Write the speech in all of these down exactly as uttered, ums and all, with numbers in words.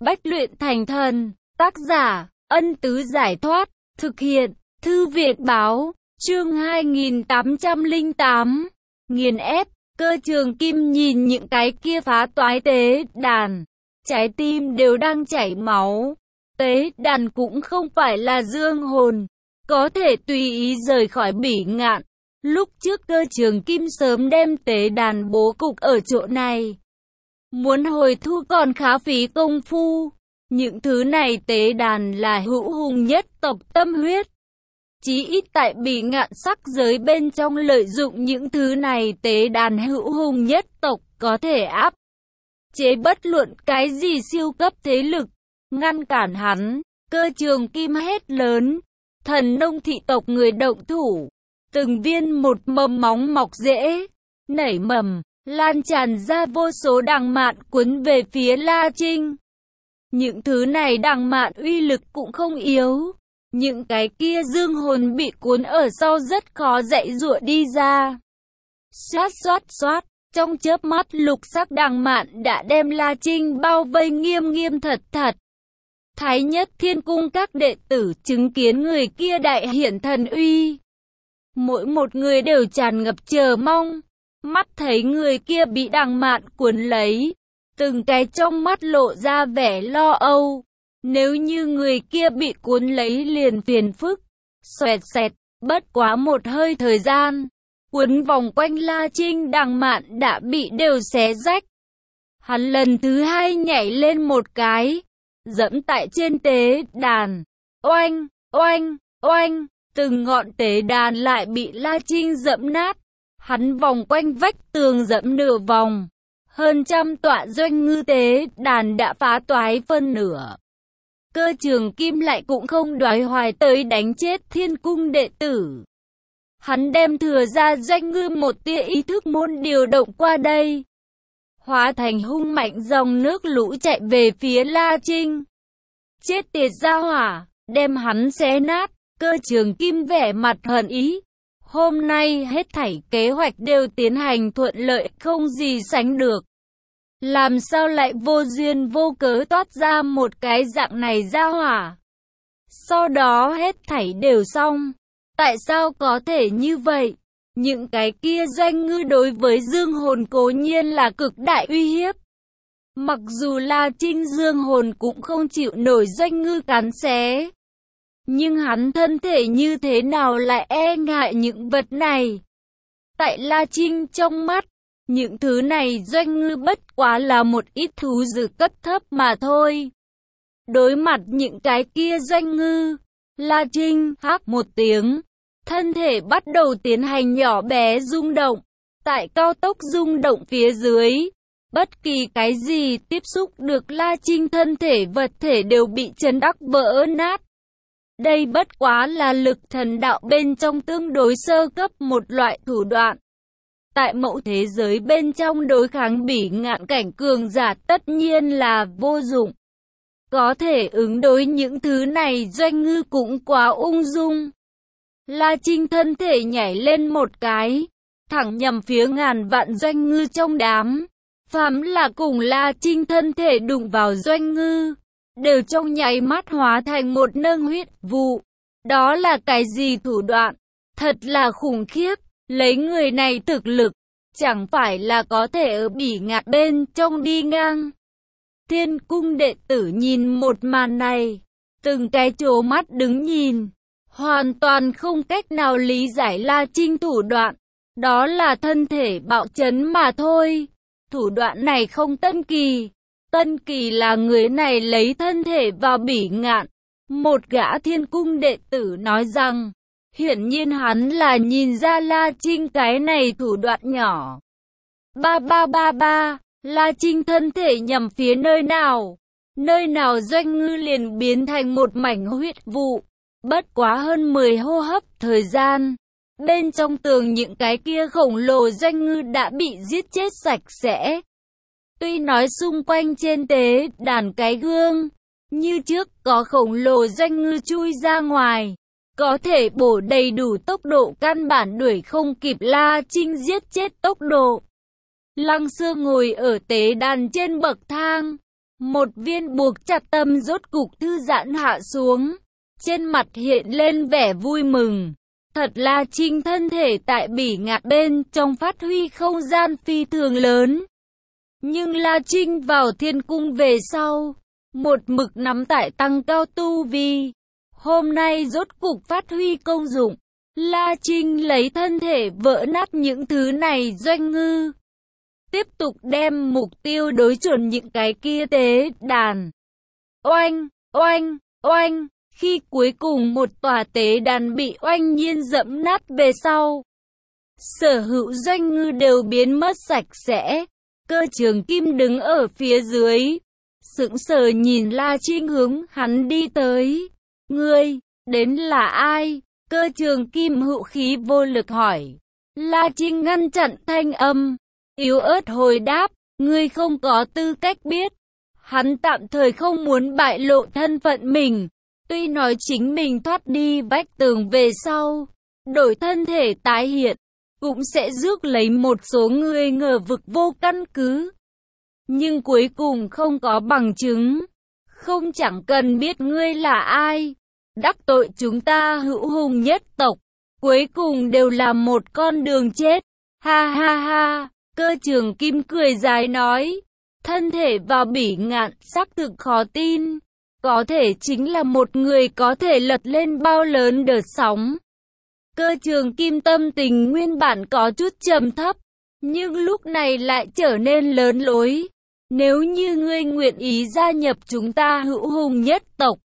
bách luyện thành thần. Tác giả, Ân Tứ Giải Thoát. Thực hiện, Thư viện Báo. Chương hai nghìn tám trăm lẻ tám. Nghiền ép. Cơ Trường Kim nhìn những cái kia phá toái tế đàn. Trái tim đều đang chảy máu. Tế đàn cũng không phải là dương hồn, có thể tùy ý rời khỏi Bỉ Ngạn. Lúc trước Cơ Trường Kim sớm đem tế đàn bố cục ở chỗ này. Muốn hồi thu còn khá phí công phu. Những thứ này tế đàn là hữu hùng nhất tộc tâm huyết. Chí ít tại Bỉ Ngạn sắc giới bên trong lợi dụng những thứ này tế đàn hữu hùng nhất tộc có thể áp chế bất luận cái gì siêu cấp thế lực. Ngăn cản hắn, Cơ Trường Kim hét lớn. Thần nông thị tộc người động thủ. Từng viên một mầm móng mọc rễ, nảy mầm, lan tràn ra vô số đằng mạn cuốn về phía La Trinh. Những thứ này đằng mạn uy lực cũng không yếu. Những cái kia dương hồn bị cuốn ở sau rất khó dãy giụa đi ra. Xoát xoát xoát, trong chớp mắt lục sắc đằng mạn đã đem La Trinh bao vây nghiêm nghiêm thật thật. Thái Nhất Thiên Cung các đệ tử chứng kiến người kia đại hiển thần uy. Mỗi một người đều tràn ngập chờ mong. Mắt thấy người kia bị đằng mạn cuốn lấy. Từng cái trong mắt lộ ra vẻ lo âu. Nếu như người kia bị cuốn lấy liền phiền phức. Xoẹt xẹt, bất quá một hơi thời gian. Cuốn vòng quanh La Trinh đằng mạn đã bị đều xé rách. Hắn lần thứ hai nhảy lên một cái. Dẫm tại trên tế đàn. Oanh, oanh, oanh. Từng ngọn tế đàn lại bị La Trinh dẫm nát. Hắn vòng quanh vách tường dẫm nửa vòng. Hơn trăm tọa doanh ngư tế đàn đã phá toái phân nửa. Cơ Trường Kim lại cũng không đoái hoài tới đánh chết Thiên Cung đệ tử. Hắn đem thừa ra doanh ngư một tia ý thức môn điều động qua đây. Hóa thành hung mạnh dòng nước lũ chạy về phía La Trinh. Chết tiệt gia hỏa, đem hắn xé nát. Cơ Trường Kim vẻ mặt hận ý. Hôm nay hết thảy kế hoạch đều tiến hành thuận lợi không gì sánh được. Làm sao lại vô duyên vô cớ toát ra một cái dạng này gia hỏa. Sau đó hết thảy đều xong. Tại sao có thể như vậy? Những cái kia doanh ngư đối với dương hồn cố nhiên là cực đại uy hiếp. Mặc dù La Trinh dương hồn cũng không chịu nổi doanh ngư cắn xé. Nhưng hắn thân thể như thế nào lại e ngại những vật này? Tại La Trinh trong mắt, những thứ này doanh ngư bất quá là một ít thú dữ cấp thấp mà thôi. Đối mặt những cái kia doanh ngư, La Trinh hắc một tiếng, thân thể bắt đầu tiến hành nhỏ bé rung động. Tại cao tốc rung động phía dưới, bất kỳ cái gì tiếp xúc được La Trinh thân thể vật thể đều bị chấn đắc vỡ nát. Đây bất quá là lực thần đạo bên trong tương đối sơ cấp một loại thủ đoạn. Tại mẫu thế giới bên trong đối kháng Bỉ Ngạn cảnh cường giả tất nhiên là vô dụng. Có thể ứng đối những thứ này doanh ngư cũng quá ung dung. La Trinh thân thể nhảy lên một cái, thẳng nhằm phía ngàn vạn doanh ngư trong đám. Phàm là cùng La Trinh thân thể đụng vào doanh ngư, đều trong nháy mắt hóa thành một nâng huyết vụ. Đó là cái gì thủ đoạn? Thật là khủng khiếp. Lấy người này thực lực, chẳng phải là có thể ở Bỉ Ngạn bên trong đi ngang. Thiên Cung đệ tử nhìn một màn này, từng cái trố mắt đứng nhìn, hoàn toàn không cách nào lý giải La Trinh thủ đoạn. Đó là thân thể bạo chấn mà thôi. Thủ đoạn này không tân kỳ. Tân kỳ là người này lấy thân thể vào Bỉ Ngạn. Một gã Thiên Cung đệ tử nói rằng, hiển nhiên hắn là nhìn ra La Trinh cái này thủ đoạn nhỏ. Ba ba ba ba, La Trinh thân thể nhằm phía nơi nào? Nơi nào doanh ngư liền biến thành một mảnh huyết vụ. Bất quá hơn mười hô hấp thời gian. Bên trong tường những cái kia khổng lồ doanh ngư đã bị giết chết sạch sẽ. Tuy nói xung quanh trên tế đàn cái gương, như trước có khổng lồ doanh ngư chui ra ngoài. Có thể bổ đầy đủ tốc độ căn bản đuổi không kịp La Trinh giết chết tốc độ. Lăng Xương ngồi ở tế đàn trên bậc thang. Một viên buộc chặt tâm rốt cục thư giãn hạ xuống, trên mặt hiện lên vẻ vui mừng. Thật La Trinh thân thể tại bỉ ngạn bên trong phát huy không gian phi thường lớn. Nhưng La Trinh vào thiên cung về sau, một mực nắm tại tăng cao tu vi. Hôm nay rốt cục phát huy công dụng. La Trinh lấy thân thể vỡ nát những thứ này doanh ngư. Tiếp tục đem mục tiêu đối chuẩn những cái kia tế đàn. Oanh, oanh, oanh. Khi cuối cùng một tòa tế đàn bị oanh nhiên dẫm nát về sau, sở hữu doanh ngư đều biến mất sạch sẽ. Cơ Trường Kim đứng ở phía dưới, sững sờ nhìn La Trinh hướng hắn đi tới. Ngươi, đến là ai? Cơ Trường Kim hữu khí vô lực hỏi. La Trinh ngăn chặn thanh âm, yếu ớt hồi đáp, ngươi không có tư cách biết. Hắn tạm thời không muốn bại lộ thân phận mình. Tuy nói chính mình thoát đi vách tường về sau, đổi thân thể tái hiện, cũng sẽ rước lấy một số người ngờ vực vô căn cứ. Nhưng cuối cùng không có bằng chứng, không chẳng cần biết ngươi là ai. Đắc tội chúng ta hữu hùng nhất tộc, cuối cùng đều là một con đường chết. Ha ha ha, Cơ Trường Kim cười dài nói, thân thể vào bỉ ngạn xác thực khó tin. Có thể chính là một người có thể lật lên bao lớn đợt sóng. Cơ Trường Kim tâm tình nguyên bản có chút trầm thấp, nhưng lúc này lại trở nên lớn lối. Nếu như ngươi nguyện ý gia nhập chúng ta hữu hùng nhất tộc,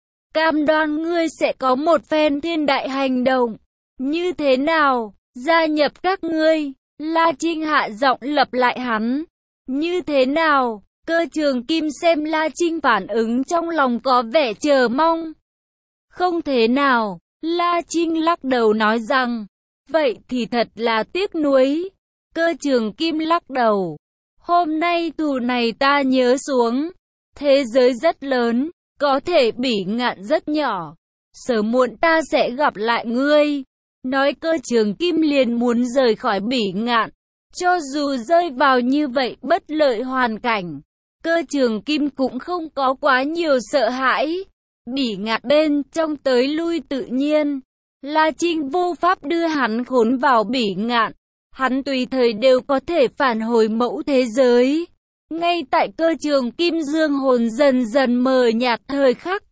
cam đoan ngươi sẽ có một phen thiên đại hành động. Như thế nào? Gia nhập các ngươi? La Trinh hạ giọng lặp lại hắn. Như thế nào? Cơ Trường Kim xem La Trinh phản ứng trong lòng có vẻ chờ mong. Không thế nào, La Trinh lắc đầu nói rằng, vậy thì thật là tiếc nuối. Cơ Trường Kim lắc đầu, hôm nay thù này ta nhớ xuống. Thế giới rất lớn, có thể bỉ ngạn rất nhỏ. Sớm muộn ta sẽ gặp lại ngươi. Nói Cơ Trường Kim liền muốn rời khỏi bỉ ngạn. Cho dù rơi vào như vậy bất lợi hoàn cảnh, Cơ Trường Kim cũng không có quá nhiều sợ hãi. Bỉ ngạn bên trong tới lui tự nhiên. La Trinh vô pháp đưa hắn khốn vào bỉ ngạn. Hắn tùy thời đều có thể phản hồi mẫu thế giới. Ngay tại Cơ Trường Kim dương hồn dần dần mờ nhạt thời khắc,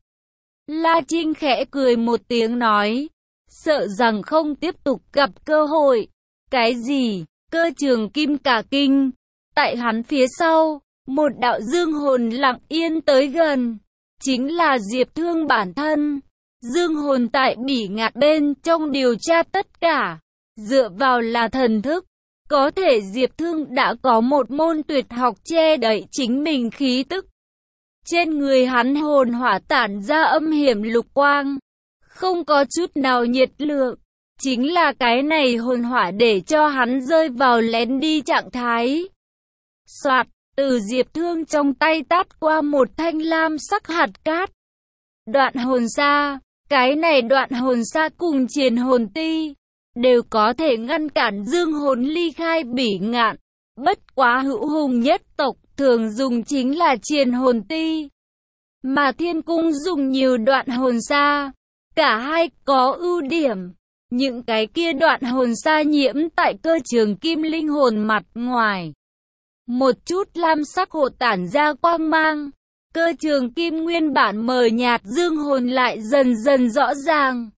La Trinh khẽ cười một tiếng nói, sợ rằng không tiếp tục gặp cơ hội. Cái gì? Cơ Trường Kim cả kinh. Tại hắn phía sau, một đạo dương hồn lặng yên tới gần, chính là Diệp Thương bản thân. Dương hồn tại bỉ ngạn bên trong điều tra tất cả, dựa vào là thần thức. Có thể Diệp Thương đã có một môn tuyệt học che đậy chính mình khí tức. Trên người hắn hồn hỏa tản ra âm hiểm lục quang, không có chút nào nhiệt lượng. Chính là cái này hồn hỏa để cho hắn rơi vào lén đi trạng thái. Soạt, từ Diệp Thương trong tay tát qua một thanh lam sắc hạt cát. Đoạn hồn sa, cái này đoạn hồn sa cùng triền hồn ti, đều có thể ngăn cản dương hồn ly khai bỉ ngạn. Bất quá hữu hùng nhất tộc thường dùng chính là triền hồn ti, mà thiên cung dùng nhiều đoạn hồn sa. Cả hai có ưu điểm. Những cái kia đoạn hồn sa nhiễm tại Cơ Trường Kim linh hồn mặt ngoài, một chút lam sắc hộ tản ra quang mang. Cơ Trường Kim nguyên bản mờ nhạt dương hồn lại dần dần rõ ràng.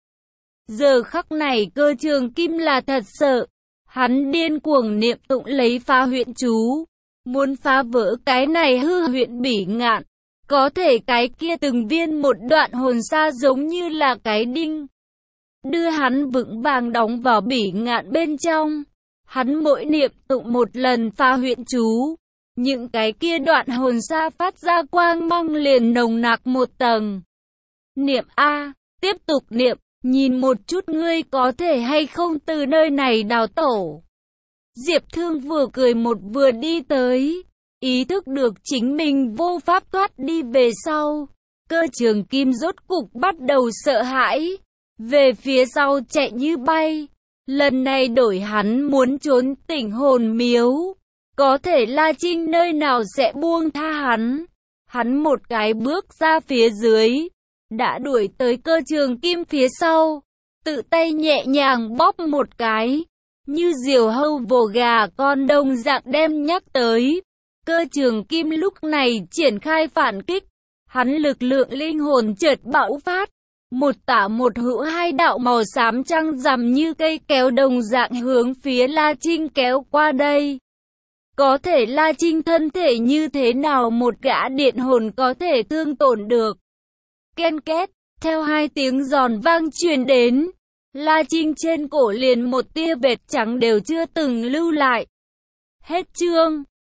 Giờ khắc này Cơ Trường Kim là thật sợ. Hắn điên cuồng niệm tụng lấy phá huyện chú, muốn phá vỡ cái này hư huyện bỉ ngạn. Có thể cái kia từng viên một đoạn hồn sa giống như là cái đinh, đưa hắn vững vàng đóng vào bỉ ngạn bên trong. Hắn mỗi niệm tụng một lần phá huyện chú, những cái kia đoạn hồn sa phát ra quang mang liền nồng nặc một tầng. Niệm A, tiếp tục niệm, nhìn một chút ngươi có thể hay không từ nơi này đào tổ. Diệp Thương vừa cười một vừa đi tới, ý thức được chính mình vô pháp thoát đi về sau. Cơ Trường Kim rốt cục bắt đầu sợ hãi, về phía sau chạy như bay. Lần này đổi hắn muốn trốn Tỉnh Hồn Miếu, có thể La Trinh nơi nào sẽ buông tha hắn. Hắn một cái bước ra phía dưới, đã đuổi tới Cơ Trường Kim phía sau, tự tay nhẹ nhàng bóp một cái, như diều hâu vồ gà con đồng dạng đem nhắc tới. Cơ Trường Kim lúc này triển khai phản kích, hắn lực lượng linh hồn chợt bạo phát, một tả một hữu hai đạo màu xám trăng rằm như cây kéo đồng dạng hướng phía La Trinh kéo qua đây. Có thể La Trinh thân thể như thế nào một gã điện hồn có thể thương tổn được. Ken két, theo hai tiếng giòn vang truyền đến, La Trinh trên cổ liền một tia vệt trắng đều chưa từng lưu lại. Hết chương.